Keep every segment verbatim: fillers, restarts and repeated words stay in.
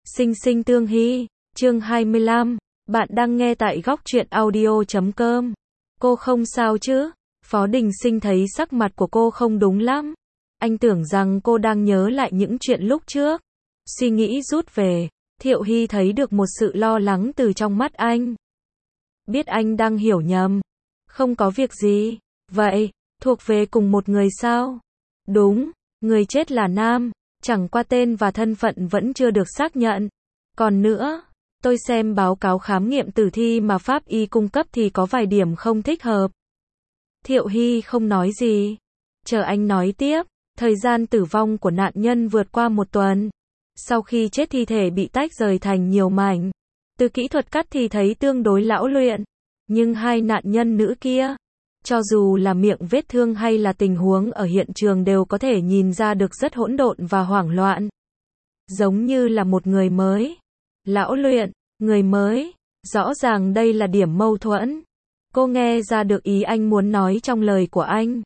Sinh sinh tương hy, chương hai mươi lăm, bạn đang nghe tại góc truyện audio chấm com. Cô không sao chứ? Phó Đình Sinh thấy sắc mặt của cô không đúng lắm. Anh tưởng rằng cô đang nhớ lại những chuyện lúc trước. Suy nghĩ rút về, Thiệu Hy thấy được một sự lo lắng từ trong mắt anh. Biết anh đang hiểu nhầm. Không có việc gì. Vậy, thuộc về cùng một người sao? Đúng, người chết là nam. Chẳng qua tên và thân phận vẫn chưa được xác nhận. Còn nữa, tôi xem báo cáo khám nghiệm tử thi mà pháp y cung cấp thì có vài điểm không thích hợp. Thiệu Hy không nói gì. Chờ anh nói tiếp. Thời gian tử vong của nạn nhân vượt qua một tuần. Sau khi chết thi thể bị tách rời thành nhiều mảnh. Từ kỹ thuật cắt thì thấy tương đối lão luyện. Nhưng hai nạn nhân nữ kia, cho dù là miệng vết thương hay là tình huống ở hiện trường đều có thể nhìn ra được rất hỗn độn và hoảng loạn. Giống như là một người mới. Lão luyện, người mới. Rõ ràng đây là điểm mâu thuẫn. Cô nghe ra được ý anh muốn nói trong lời của anh.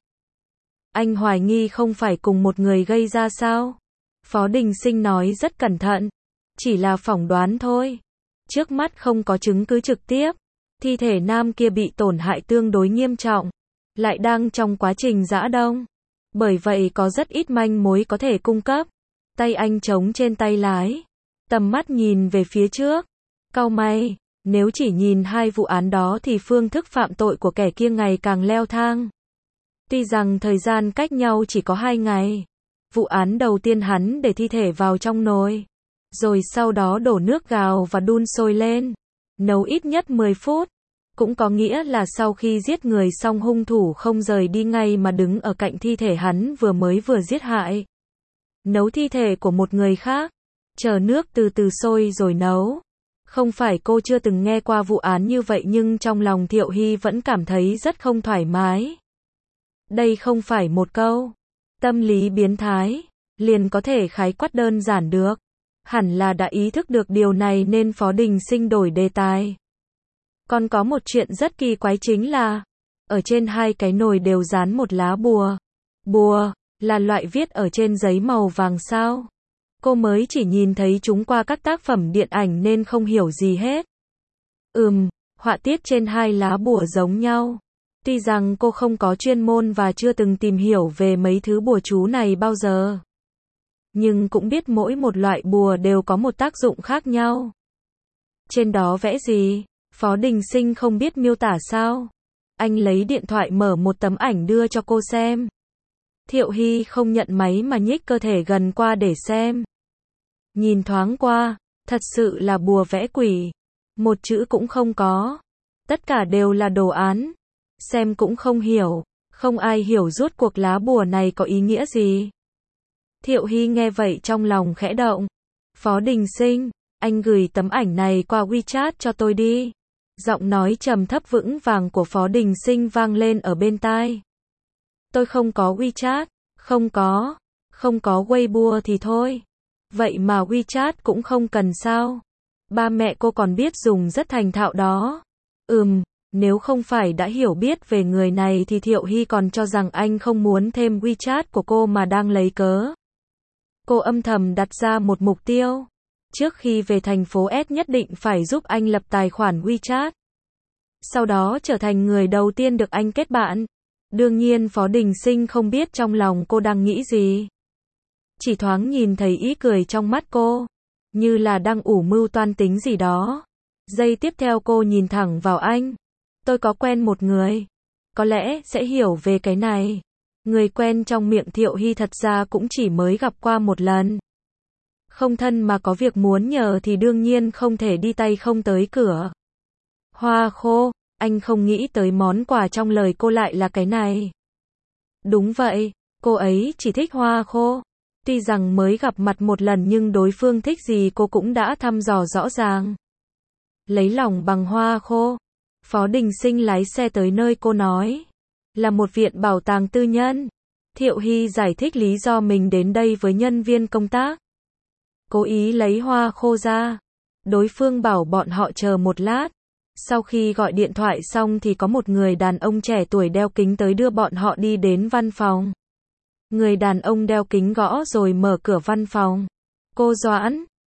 Anh hoài nghi không phải cùng một người gây ra sao? Phó Đình Sinh nói rất cẩn thận. Chỉ là phỏng đoán thôi. Trước mắt không có chứng cứ trực tiếp. Thi thể nam kia bị tổn hại tương đối nghiêm trọng. Lại đang trong quá trình giã đông. Bởi vậy có rất ít manh mối có thể cung cấp. Tay anh chống trên tay lái. Tầm mắt nhìn về phía trước. Cau mày. Nếu chỉ nhìn hai vụ án đó thì phương thức phạm tội của kẻ kia ngày càng leo thang. Tuy rằng thời gian cách nhau chỉ có hai ngày. Vụ án đầu tiên hắn để thi thể vào trong nồi. Rồi sau đó đổ nước gạo và đun sôi lên. Nấu ít nhất mười phút. Cũng có nghĩa là sau khi giết người xong hung thủ không rời đi ngay mà đứng ở cạnh thi thể hắn vừa mới vừa giết hại. Nấu thi thể của một người khác. Chờ nước từ từ sôi rồi nấu. Không phải cô chưa từng nghe qua vụ án như vậy nhưng trong lòng Thiệu Hy vẫn cảm thấy rất không thoải mái. Đây không phải một câu tâm lý biến thái liền có thể khái quát đơn giản được. Hẳn là đã ý thức được điều này nên Phó Đình Sinh đổi đề tài. Còn có một chuyện rất kỳ quái chính là ở trên hai cái nồi đều dán một lá bùa. Bùa là loại viết ở trên giấy màu vàng sao? Cô mới chỉ nhìn thấy chúng qua các tác phẩm điện ảnh nên không hiểu gì hết. Ừm, họa tiết trên hai lá bùa giống nhau. Tuy rằng cô không có chuyên môn và chưa từng tìm hiểu về mấy thứ bùa chú này bao giờ. Nhưng cũng biết mỗi một loại bùa đều có một tác dụng khác nhau. Trên đó vẽ gì? Phó Đình Sinh không biết miêu tả sao? Anh lấy điện thoại mở một tấm ảnh đưa cho cô xem. Thiệu Hy không nhận máy mà nhích cơ thể gần qua để xem. Nhìn thoáng qua, thật sự là bùa vẽ quỷ. Một chữ cũng không có. Tất cả đều là đồ án. Xem cũng không hiểu. Không ai hiểu rốt cuộc lá bùa này có ý nghĩa gì. Thiệu Hy nghe vậy trong lòng khẽ động. Phó Đình Sinh, anh gửi tấm ảnh này qua WeChat cho tôi đi. Giọng nói trầm thấp vững vàng của Phó Đình Sinh vang lên ở bên tai. Tôi không có WeChat, không có, không có Weibo thì thôi. Vậy mà WeChat cũng không cần sao? Ba mẹ cô còn biết dùng rất thành thạo đó. Ừm, nếu không phải đã hiểu biết về người này thì Thiệu Hy còn cho rằng anh không muốn thêm WeChat của cô mà đang lấy cớ. Cô âm thầm đặt ra một mục tiêu. Trước khi về thành phố S nhất định phải giúp anh lập tài khoản WeChat. Sau đó trở thành người đầu tiên được anh kết bạn. Đương nhiên Phó Đình Sinh không biết trong lòng cô đang nghĩ gì. Chỉ thoáng nhìn thấy ý cười trong mắt cô. Như là đang ủ mưu toan tính gì đó. Giây tiếp theo cô nhìn thẳng vào anh. Tôi có quen một người. Có lẽ sẽ hiểu về cái này. Người quen trong miệng Thiệu Hy thật ra cũng chỉ mới gặp qua một lần. Không thân mà có việc muốn nhờ thì đương nhiên không thể đi tay không tới cửa. Hoa khô, anh không nghĩ tới món quà trong lời cô lại là cái này. Đúng vậy, cô ấy chỉ thích hoa khô. Tuy rằng mới gặp mặt một lần nhưng đối phương thích gì cô cũng đã thăm dò rõ ràng. Lấy lòng bằng hoa khô. Phó Đình Sinh lái xe tới nơi cô nói. Là một viện bảo tàng tư nhân. Thiệu Hy giải thích lý do mình đến đây với nhân viên công tác. Cố ý lấy hoa khô ra. Đối phương bảo bọn họ chờ một lát. Sau khi gọi điện thoại xong thì có một người đàn ông trẻ tuổi đeo kính tới đưa bọn họ đi đến văn phòng. Người đàn ông đeo kính gõ rồi mở cửa văn phòng. Cô Doãn,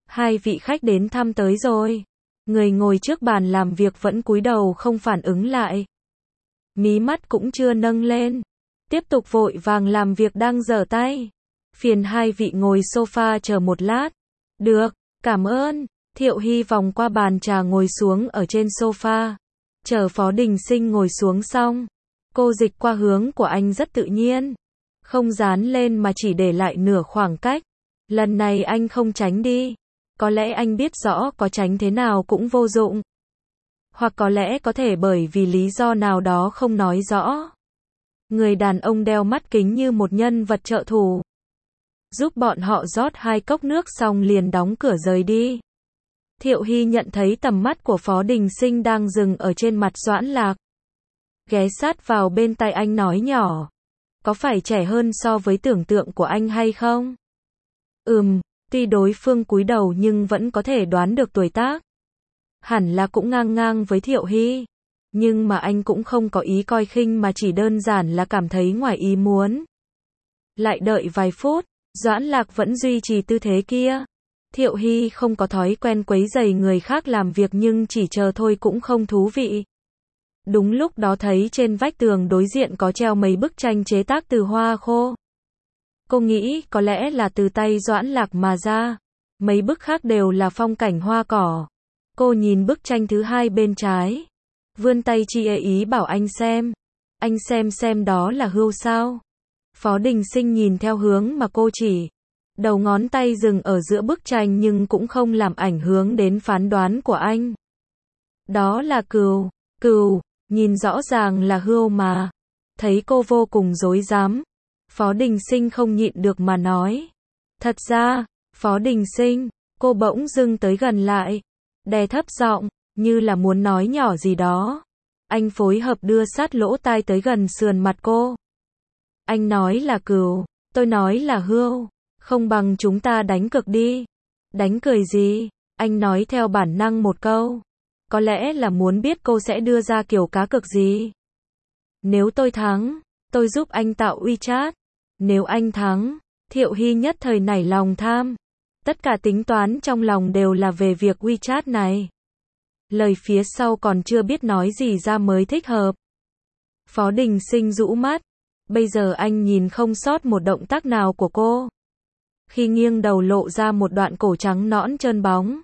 Hai vị khách đến thăm tới rồi. Người ngồi trước bàn làm việc vẫn cúi đầu không phản ứng lại. Mí mắt cũng chưa nâng lên. Tiếp tục vội vàng làm việc đang giở tay. Phiền hai vị ngồi sofa chờ một lát. Được, cảm ơn. Thiệu Hy vòng qua bàn trà ngồi xuống ở trên sofa. Chờ Phó Đình Sinh ngồi xuống xong. Cô dịch qua hướng của anh rất tự nhiên. Không dán lên mà chỉ để lại nửa khoảng cách. Lần này anh không tránh đi. Có lẽ anh biết rõ có tránh thế nào cũng vô dụng. Hoặc có lẽ có thể bởi vì lý do nào đó không nói rõ. Người đàn ông đeo mắt kính như một nhân vật trợ thủ. Giúp bọn họ rót hai cốc nước xong liền đóng cửa rời đi. Thiệu Hy nhận thấy tầm mắt của Phó Đình Sinh đang dừng ở trên mặt Doãn Lạc. Ghé sát vào bên tai anh nói nhỏ. Có phải trẻ hơn so với tưởng tượng của anh hay không? Ừm, tuy đối phương cúi đầu nhưng vẫn có thể đoán được tuổi tác. Hẳn là cũng ngang ngang với Thiệu Hy. Nhưng mà anh cũng không có ý coi khinh mà chỉ đơn giản là cảm thấy ngoài ý muốn. Lại đợi vài phút, Doãn Lạc vẫn duy trì tư thế kia. Thiệu Hy không có thói quen quấy rầy người khác làm việc nhưng chỉ chờ thôi cũng không thú vị. Đúng lúc đó thấy trên vách tường đối diện có treo mấy bức tranh chế tác từ hoa khô. Cô nghĩ có lẽ là từ tay Doãn Lạc mà ra. Mấy bức khác đều là phong cảnh hoa cỏ. Cô nhìn bức tranh thứ hai bên trái. Vươn tay chi ê ý bảo anh xem. Anh xem xem đó là hươu sao. Phó Đình Sinh nhìn theo hướng mà cô chỉ. Đầu ngón tay dừng ở giữa bức tranh nhưng cũng không làm ảnh hưởng đến phán đoán của anh. Đó là cừu, cừu, nhìn rõ ràng là hươu mà. Thấy cô vô cùng rối rắm. Phó Đình Sinh không nhịn được mà nói. Thật ra, Phó Đình Sinh, cô bỗng dưng tới gần lại. Đè thấp giọng, như là muốn nói nhỏ gì đó. Anh phối hợp đưa sát lỗ tai tới gần sườn mặt cô. Anh nói là cừu, tôi nói là hươu. Không bằng chúng ta đánh cược đi. Đánh cười gì? Anh nói theo bản năng một câu. Có lẽ là muốn biết cô sẽ đưa ra kiểu cá cược gì. Nếu tôi thắng, tôi giúp anh tạo WeChat. Nếu anh thắng, Thiệu Hy nhất thời nảy lòng tham. Tất cả tính toán trong lòng đều là về việc WeChat này. Lời phía sau còn chưa biết nói gì ra mới thích hợp. Phó Đình Sinh rũ mắt. Bây giờ anh nhìn không sót một động tác nào của cô. Khi nghiêng đầu lộ ra một đoạn cổ trắng nõn trơn bóng.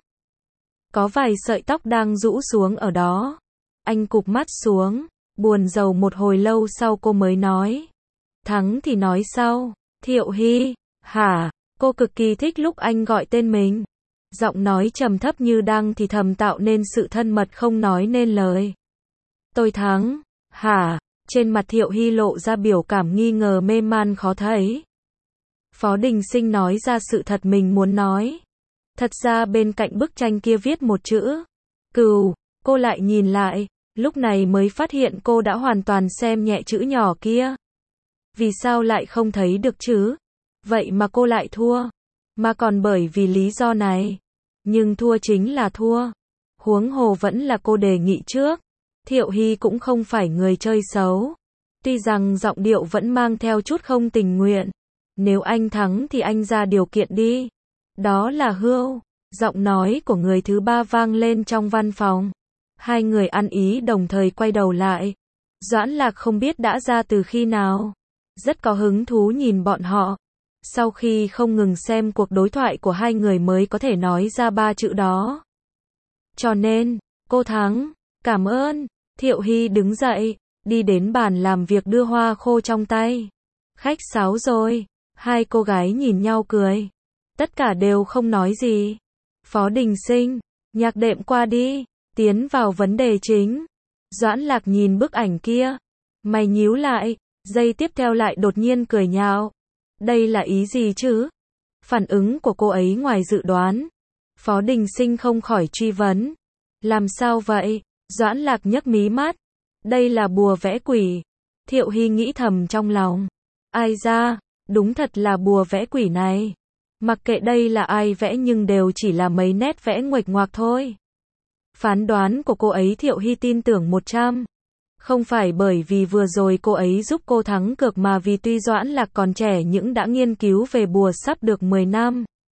Có vài sợi tóc đang rũ xuống ở đó. Anh cụp mắt xuống, buồn rầu một hồi lâu sau cô mới nói. Thắng thì nói sau. Thiệu Hy, hả? Cô cực kỳ thích lúc anh gọi tên mình. Giọng nói trầm thấp như đang thì thầm tạo nên sự thân mật không nói nên lời. Tôi thắng, hả? Trên mặt Thiệu Hy lộ ra biểu cảm nghi ngờ mê man khó thấy. Phó Đình Sinh nói ra sự thật mình muốn nói. Thật ra bên cạnh bức tranh kia viết một chữ. Cừu, cô lại nhìn lại, lúc này mới phát hiện cô đã hoàn toàn xem nhẹ chữ nhỏ kia. Vì sao lại không thấy được chứ? Vậy mà cô lại thua. Mà còn bởi vì lý do này. Nhưng thua chính là thua. Huống hồ vẫn là cô đề nghị trước. Thiệu Hy cũng không phải người chơi xấu. Tuy rằng giọng điệu vẫn mang theo chút không tình nguyện. Nếu anh thắng thì anh ra điều kiện đi. Đó là hươu. Giọng nói của người thứ ba vang lên trong văn phòng. Hai người ăn ý đồng thời quay đầu lại. Doãn Lạc không biết đã ra từ khi nào. Rất có hứng thú nhìn bọn họ. Sau khi không ngừng xem cuộc đối thoại của hai người mới có thể nói ra ba chữ đó. Cho nên, cô thắng. Cảm ơn. Thiệu Hy đứng dậy, đi đến bàn làm việc đưa hoa khô trong tay. Khách sáo rồi. Hai cô gái nhìn nhau cười. Tất cả đều không nói gì. Phó Đình Sinh, nhạc đệm qua đi. Tiến vào vấn đề chính. Doãn Lạc nhìn bức ảnh kia. Mày nhíu lại. Giây tiếp theo lại đột nhiên cười nhạo. Đây là ý gì chứ? Phản ứng của cô ấy ngoài dự đoán. Phó Đình Sinh không khỏi truy vấn. Làm sao vậy? Doãn Lạc nhấc mí mắt. Đây là bùa vẽ quỷ. Thiệu Hy nghĩ thầm trong lòng. Ai ra, đúng thật là bùa vẽ quỷ này. Mặc kệ đây là ai vẽ nhưng đều chỉ là mấy nét vẽ nguệch ngoạc thôi. Phán đoán của cô ấy Thiệu Hy tin tưởng một trăm. Không phải bởi vì vừa rồi cô ấy giúp cô thắng cược mà vì tuy Doãn Lạc còn trẻ nhưng đã nghiên cứu về bùa sắp được mười năm.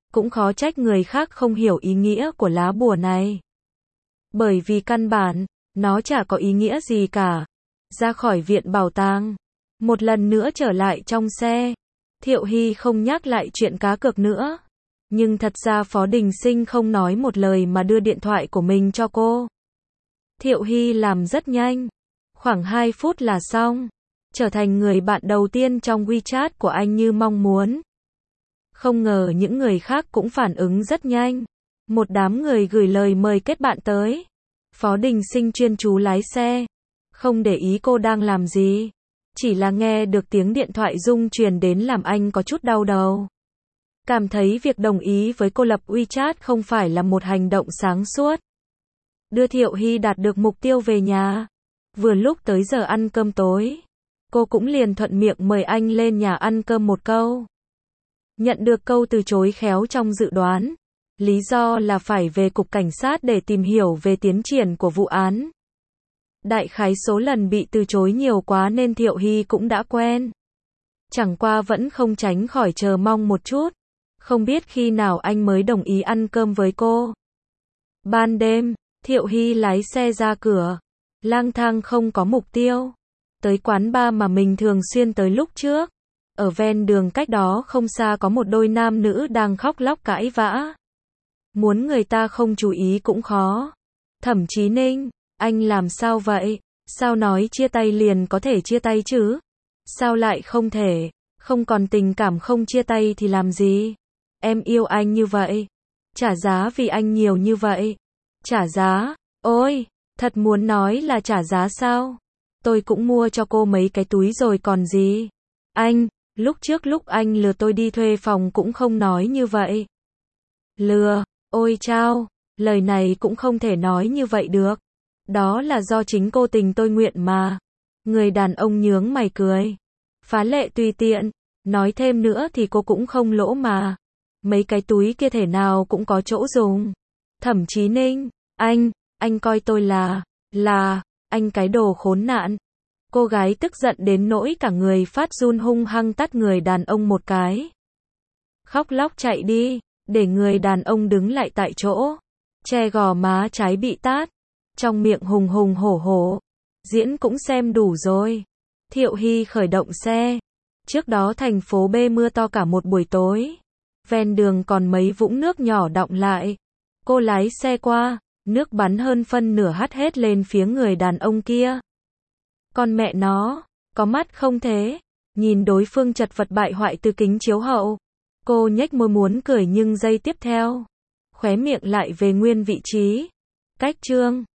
Cũng khó trách người khác không hiểu ý nghĩa của lá bùa này. Bởi vì căn bản, nó chả có ý nghĩa gì cả. Ra khỏi viện bảo tàng, một lần nữa trở lại trong xe, Thiệu Hy không nhắc lại chuyện cá cược nữa. Nhưng thật ra Phó Đình Sinh không nói một lời mà đưa điện thoại của mình cho cô. Thiệu Hy làm rất nhanh, khoảng hai phút là xong, trở thành người bạn đầu tiên trong WeChat của anh như mong muốn. Không ngờ những người khác cũng phản ứng rất nhanh. Một đám người gửi lời mời kết bạn tới. Phó Đình Sinh chuyên chú lái xe, không để ý cô đang làm gì. Chỉ là nghe được tiếng điện thoại rung truyền đến làm anh có chút đau đầu. Cảm thấy việc đồng ý với cô lập WeChat không phải là một hành động sáng suốt. Đưa Thiệu Hy đạt được mục tiêu về nhà. Vừa lúc tới giờ ăn cơm tối, cô cũng liền thuận miệng mời anh lên nhà ăn cơm một câu. Nhận được câu từ chối khéo trong dự đoán. Lý do là phải về cục cảnh sát để tìm hiểu về tiến triển của vụ án. Đại khái số lần bị từ chối nhiều quá nên Thiệu Hy cũng đã quen. Chẳng qua vẫn không tránh khỏi chờ mong một chút. Không biết khi nào anh mới đồng ý ăn cơm với cô. Ban đêm, Thiệu Hy lái xe ra cửa, lang thang không có mục tiêu. Tới quán bar mà mình thường xuyên tới lúc trước. Ở ven đường cách đó không xa có một đôi nam nữ đang khóc lóc cãi vã. Muốn người ta không chú ý cũng khó. Thẩm Chí Ninh, anh làm sao vậy? Sao nói chia tay liền có thể chia tay chứ? Sao lại không thể? Không còn tình cảm không chia tay thì làm gì? Em yêu anh như vậy. Trả giá vì anh nhiều như vậy. Trả giá? Ôi, thật muốn nói là trả giá sao? Tôi cũng mua cho cô mấy cái túi rồi còn gì? Anh, lúc trước lúc anh lừa tôi đi thuê phòng cũng không nói như vậy. Lừa? Ôi chao, lời này cũng không thể nói như vậy được. Đó là do chính cô tình tôi nguyện mà. Người đàn ông nhướng mày cười. Phá lệ tùy tiện. Nói thêm nữa thì cô cũng không lỗ mà. Mấy cái túi kia thể nào cũng có chỗ dùng. Thẩm Chí Ninh, anh, anh coi tôi là, là, anh cái đồ khốn nạn. Cô gái tức giận đến nỗi cả người phát run hung hăng tát người đàn ông một cái. Khóc lóc chạy đi, để người đàn ông đứng lại tại chỗ. Che gò má trái bị tát. Trong miệng hùng hùng hổ hổ. Diễn cũng xem đủ rồi. Thiệu Hy khởi động xe. Trước đó thành phố B mưa to cả một buổi tối. Ven đường còn mấy vũng nước nhỏ đọng lại. Cô lái xe qua, nước bắn hơn phân nửa hắt hết lên phía người đàn ông kia. Con mẹ nó, có mắt không thế? Nhìn đối phương chật vật bại hoại từ kính chiếu hậu. Cô nhếch môi muốn cười nhưng giây tiếp theo, khóe miệng lại về nguyên vị trí. Cách chương